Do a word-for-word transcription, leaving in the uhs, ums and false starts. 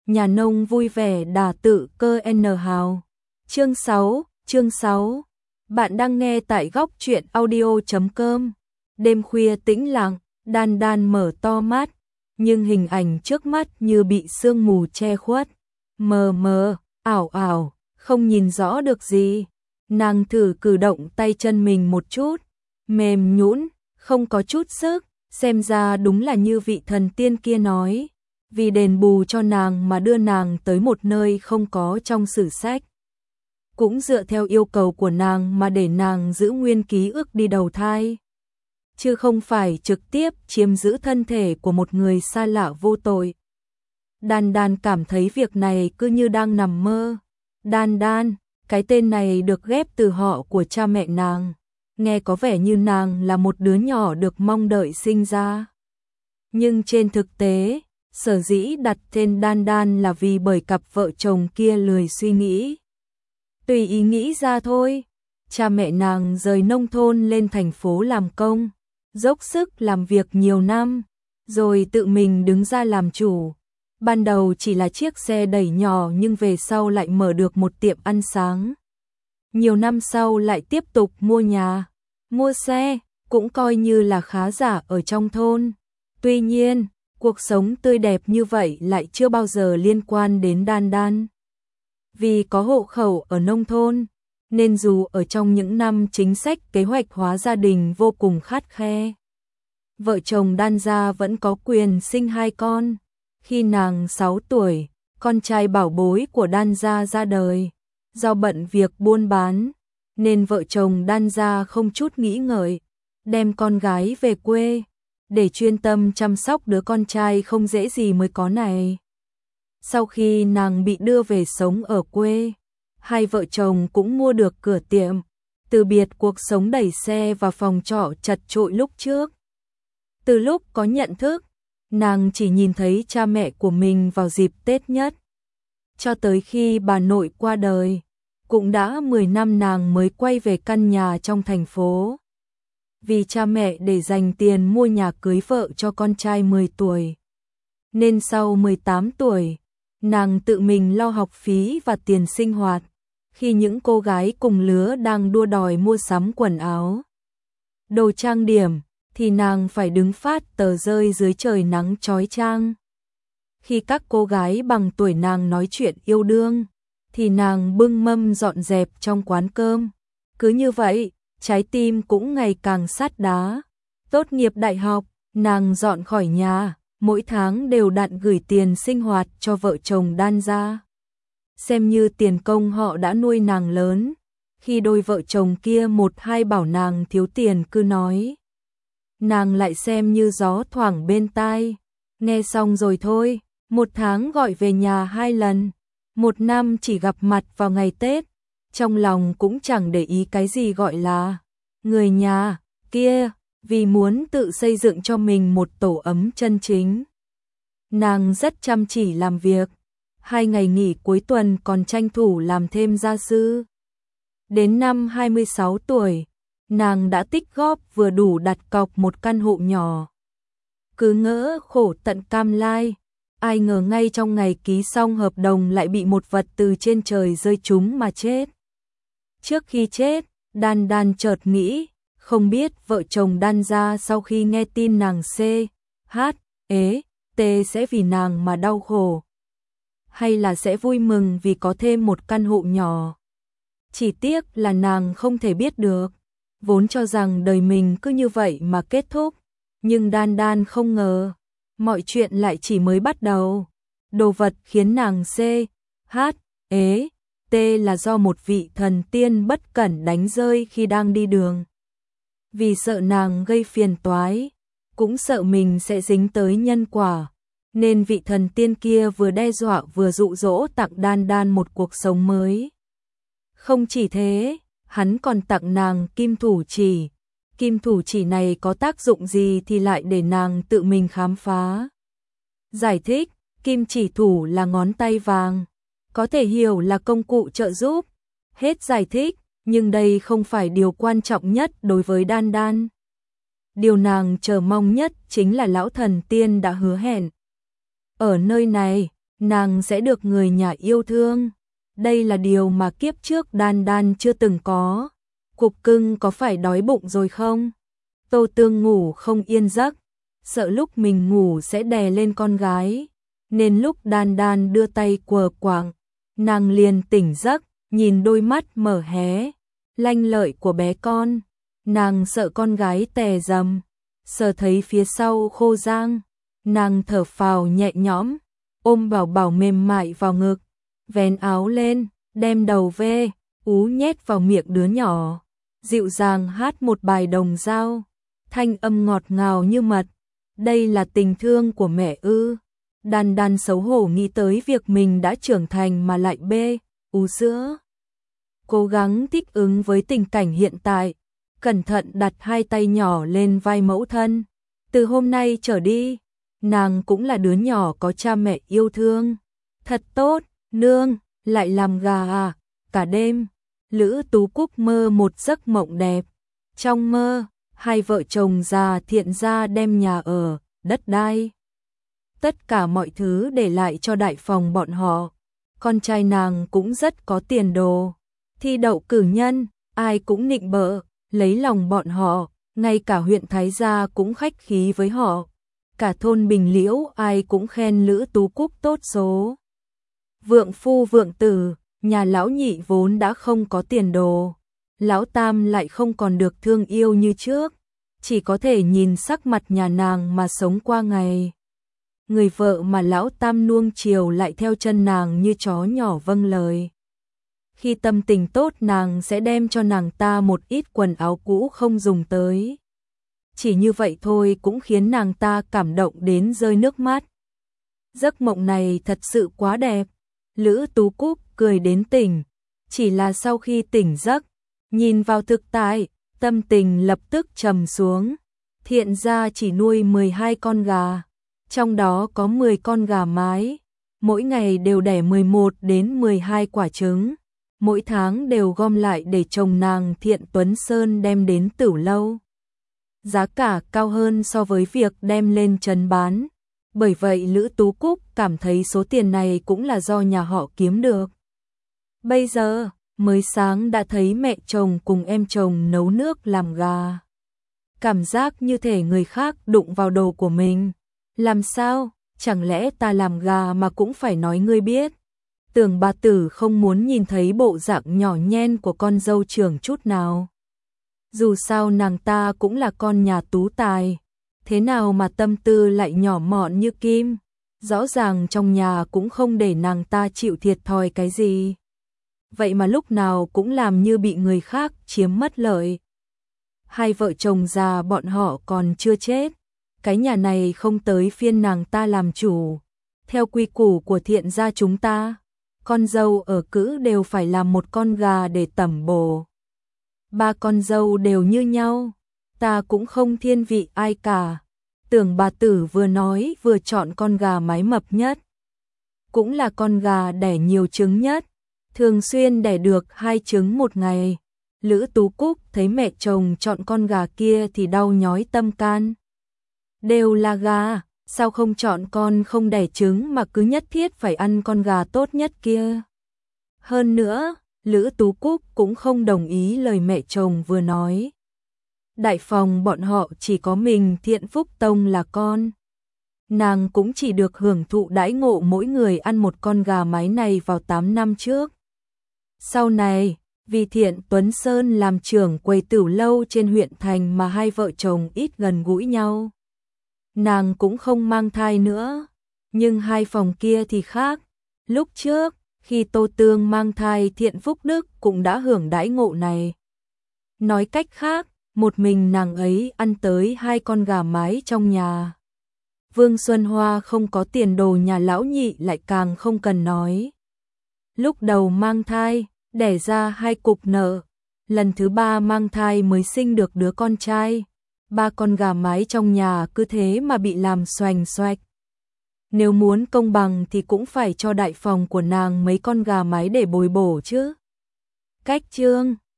nhà nông vui vẻ đà tự cơ N hào. Chương sáu, chương sáu. Bạn đang nghe tại góc truyện audio chấm com. Đêm khuya tĩnh lặng, Đan Đan mở to mắt, nhưng hình ảnh trước mắt như bị sương mù che khuất, mờ mờ, ảo ảo, không nhìn rõ được gì. Nàng thử cử động tay chân mình một chút, mềm nhũn, không có chút sức, xem ra đúng là như vị thần tiên kia nói, vì đền bù cho nàng mà đưa nàng tới một nơi không có trong sử sách. Cũng dựa theo yêu cầu của nàng mà để nàng giữ nguyên ký ức đi đầu thai, chứ không phải trực tiếp chiếm giữ thân thể của một người xa lạ vô tội. Đan Đan cảm thấy việc này cứ như đang nằm mơ. Đan Đan, cái tên này được ghép từ họ của cha mẹ nàng, nghe có vẻ như nàng là một đứa nhỏ được mong đợi sinh ra. Nhưng trên thực tế, sở dĩ đặt tên Đan Đan là vì bởi cặp vợ chồng kia lười suy nghĩ, tùy ý nghĩ ra thôi. Cha mẹ nàng rời nông thôn lên thành phố làm công, dốc sức làm việc nhiều năm, rồi tự mình đứng ra làm chủ. Ban đầu chỉ là chiếc xe đẩy nhỏ nhưng về sau lại mở được một tiệm ăn sáng. Nhiều năm sau lại tiếp tục mua nhà, mua xe, cũng coi như là khá giả ở trong thôn. Tuy nhiên, cuộc sống tươi đẹp như vậy lại chưa bao giờ liên quan đến Đan Đan. Vì có hộ khẩu ở nông thôn, nên dù ở trong những năm chính sách kế hoạch hóa gia đình vô cùng khắt khe, vợ chồng Đan gia vẫn có quyền sinh hai con. Khi nàng sáu tuổi, con trai bảo bối của Đan gia ra đời. Do bận việc buôn bán, nên vợ chồng Đan gia không chút nghĩ ngợi, đem con gái về quê, để chuyên tâm chăm sóc đứa con trai không dễ gì mới có này. Sau khi nàng bị đưa về sống ở quê, hai vợ chồng cũng mua được cửa tiệm, từ biệt cuộc sống đẩy xe và phòng trọ chật chội lúc trước. Từ lúc có nhận thức, nàng chỉ nhìn thấy cha mẹ của mình vào dịp Tết nhất. Cho tới khi bà nội qua đời, cũng đã mười năm nàng mới quay về căn nhà trong thành phố. Vì cha mẹ để dành tiền mua nhà cưới vợ cho con trai mười tuổi, nên sau mười tám tuổi, nàng tự mình lo học phí và tiền sinh hoạt, khi những cô gái cùng lứa đang đua đòi mua sắm quần áo, đồ trang điểm, thì nàng phải đứng phát tờ rơi dưới trời nắng chói chang. Khi các cô gái bằng tuổi nàng nói chuyện yêu đương, thì nàng bưng mâm dọn dẹp trong quán cơm. Cứ như vậy, trái tim cũng ngày càng sắt đá. Tốt nghiệp đại học, nàng dọn khỏi nhà, mỗi tháng đều đặn gửi tiền sinh hoạt cho vợ chồng Đan gia, xem như tiền công họ đã nuôi nàng lớn. Khi đôi vợ chồng kia một hai bảo nàng thiếu tiền cứ nói, nàng lại xem như gió thoảng bên tai. Nghe xong rồi thôi, một tháng gọi về nhà hai lần, một năm chỉ gặp mặt vào ngày Tết, trong lòng cũng chẳng để ý cái gì gọi là người nhà kia, vì muốn tự xây dựng cho mình một tổ ấm chân chính. Nàng rất chăm chỉ làm việc, hai ngày nghỉ cuối tuần còn tranh thủ làm thêm gia sư. Đến năm hai mươi sáu tuổi, nàng đã tích góp vừa đủ đặt cọc một căn hộ nhỏ. Cứ ngỡ khổ tận cam lai, ai ngờ ngay trong ngày ký xong hợp đồng lại bị một vật từ trên trời rơi trúng mà chết. Trước khi chết, Đan Đan chợt nghĩ, không biết vợ chồng Đan gia sau khi nghe tin nàng C, H, ế, T sẽ vì nàng mà đau khổ, hay là sẽ vui mừng vì có thêm một căn hộ nhỏ. Chỉ tiếc là nàng không thể biết được, vốn cho rằng đời mình cứ như vậy mà kết thúc, nhưng Đan Đan không ngờ, mọi chuyện lại chỉ mới bắt đầu. Đồ vật khiến nàng C, H, ế, T là do một vị thần tiên bất cẩn đánh rơi khi đang đi đường. Vì sợ nàng gây phiền toái, cũng sợ mình sẽ dính tới nhân quả, nên vị thần tiên kia vừa đe dọa vừa dụ dỗ tặng Đan Đan một cuộc sống mới. Không chỉ thế, hắn còn tặng nàng kim thủ chỉ. Kim thủ chỉ này có tác dụng gì thì lại để nàng tự mình khám phá. Giải thích, kim chỉ thủ là ngón tay vàng, có thể hiểu là công cụ trợ giúp. Hết giải thích, nhưng đây không phải điều quan trọng nhất đối với Đan Đan. Điều nàng chờ mong nhất chính là lão thần tiên đã hứa hẹn. Ở nơi này, nàng sẽ được người nhà yêu thương. Đây là điều mà kiếp trước Đan Đan chưa từng có. Cục cưng có phải đói bụng rồi không? Tô Tương ngủ không yên giấc, sợ lúc mình ngủ sẽ đè lên con gái, nên lúc Đan Đan đưa tay quờ quạng, nàng liền tỉnh giấc, nhìn đôi mắt mở hé, lanh lợi của bé con. Nàng sợ con gái tè dầm, sờ thấy phía sau khô rang, nàng thở phào nhẹ nhõm, ôm Bảo Bảo mềm mại vào ngực, vén áo lên, đem đầu về, ú nhét vào miệng đứa nhỏ, dịu dàng hát một bài đồng dao, thanh âm ngọt ngào như mật. Đây là tình thương của mẹ ư? Đan Đan xấu hổ nghĩ tới việc mình đã trưởng thành mà lại bê ú sữa. Cố gắng thích ứng với tình cảnh hiện tại, cẩn thận đặt hai tay nhỏ lên vai mẫu thân. Từ hôm nay trở đi, nàng cũng là đứa nhỏ có cha mẹ yêu thương. Thật tốt, nương, lại làm gà à? Cả đêm, Lữ Tú Cúc mơ một giấc mộng đẹp. Trong mơ, hai vợ chồng già Thiện gia đem nhà ở, đất đai, tất cả mọi thứ để lại cho Đại Phòng bọn họ. Con trai nàng cũng rất có tiền đồ, thi đậu cử nhân, ai cũng nịnh bợ, lấy lòng bọn họ, ngay cả huyện Thái Gia cũng khách khí với họ. Cả thôn Bình Liễu ai cũng khen Lữ Tú Cúc tốt số. Vượng phu vượng tử, nhà lão nhị vốn đã không có tiền đồ, lão tam lại không còn được thương yêu như trước, chỉ có thể nhìn sắc mặt nhà nàng mà sống qua ngày. Người vợ mà lão tam nuông chiều lại theo chân nàng như chó nhỏ vâng lời. Khi tâm tình tốt nàng sẽ đem cho nàng ta một ít quần áo cũ không dùng tới. Chỉ như vậy thôi cũng khiến nàng ta cảm động đến rơi nước mắt. Giấc mộng này thật sự quá đẹp. Lữ Tú Cúc cười đến tỉnh, chỉ là sau khi tỉnh giấc, nhìn vào thực tại, tâm tình lập tức trầm xuống. Thiện gia chỉ nuôi mười hai con gà, trong đó có mười con gà mái, mỗi ngày đều đẻ mười một đến mười hai quả trứng, mỗi tháng đều gom lại để chồng nàng Thiện Tuấn Sơn đem đến Tửu Lâu. Giá cả cao hơn so với việc đem lên trấn bán. Bởi vậy Lữ Tú Cúc cảm thấy số tiền này cũng là do nhà họ kiếm được. Bây giờ, mới sáng đã thấy mẹ chồng cùng em chồng nấu nước làm gà. Cảm giác như thể người khác đụng vào đồ của mình. Làm sao, chẳng lẽ ta làm gà mà cũng phải nói ngươi biết. Tưởng bà tử không muốn nhìn thấy bộ dạng nhỏ nhen của con dâu trưởng chút nào. Dù sao nàng ta cũng là con nhà tú tài. Thế nào mà tâm tư lại nhỏ mọn như kim, rõ ràng trong nhà cũng không để nàng ta chịu thiệt thòi cái gì. Vậy mà lúc nào cũng làm như bị người khác chiếm mất lợi. Hai vợ chồng già bọn họ còn chưa chết, cái nhà này không tới phiên nàng ta làm chủ. Theo quy củ của Thiện gia chúng ta, con dâu ở cữ đều phải làm một con gà để tẩm bổ. Ba con dâu đều như nhau. Ta cũng không thiên vị ai cả. Tưởng bà tử vừa nói vừa chọn con gà mái mập nhất. Cũng là con gà đẻ nhiều trứng nhất. Thường xuyên đẻ được hai trứng một ngày. Lữ Tú Cúc thấy mẹ chồng chọn con gà kia thì đau nhói tâm can. Đều là gà, sao không chọn con không đẻ trứng mà cứ nhất thiết phải ăn con gà tốt nhất kia. Hơn nữa, Lữ Tú Cúc cũng không đồng ý lời mẹ chồng vừa nói. Đại Phòng bọn họ chỉ có mình Thiện Phúc Tông là con. Nàng cũng chỉ được hưởng thụ đãi ngộ mỗi người ăn một con gà mái này vào tám năm trước. Sau này, vì Thiện Tuấn Sơn làm trưởng quầy Tửu Lâu trên huyện thành mà hai vợ chồng ít gần gũi nhau. Nàng cũng không mang thai nữa, nhưng hai phòng kia thì khác. Lúc trước, khi Tô Tương mang thai Thiện Phúc Đức cũng đã hưởng đãi ngộ này. Nói cách khác, một mình nàng ấy ăn tới hai con gà mái trong nhà. Vương Xuân Hoa không có tiền đồ, nhà lão nhị lại càng không cần nói. Lúc đầu mang thai, đẻ ra hai cục nợ. Lần thứ ba mang thai mới sinh được đứa con trai. Ba con gà mái trong nhà cứ thế mà bị làm xoành xoạch. Nếu muốn công bằng thì cũng phải cho Đại Phòng của nàng mấy con gà mái để bồi bổ chứ. Cách chương